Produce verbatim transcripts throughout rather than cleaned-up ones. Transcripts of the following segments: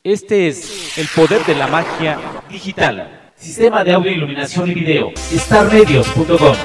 Este es el poder de la magia digital. Sistema de audio, iluminación y video. star medios punto com.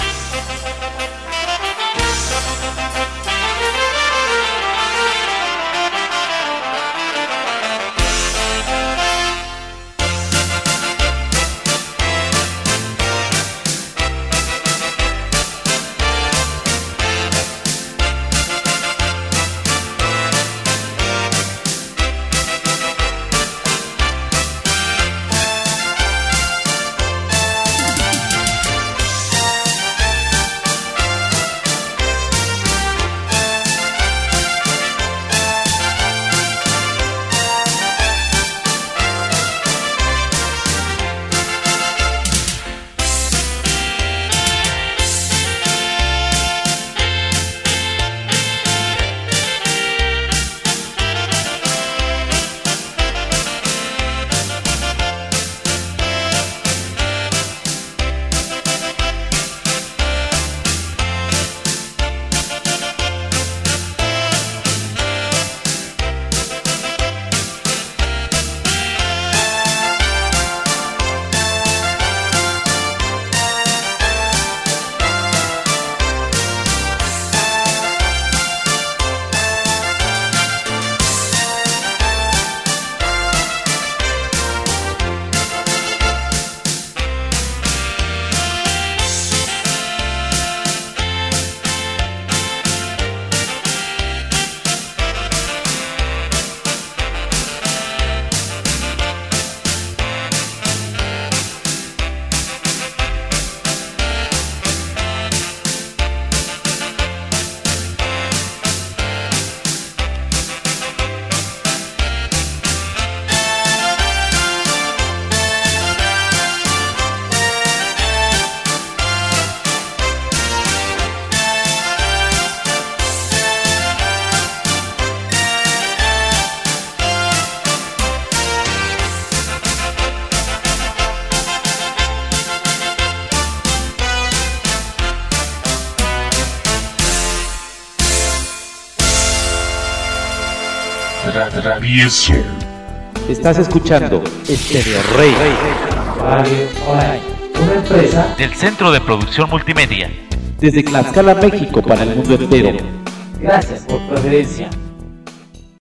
Travieso. Estás escuchando Estéreo Rey Radio Online, una empresa del Centro de Producción Multimedia desde Tlaxcala, México, para el mundo entero. Gracias por tu preferencia.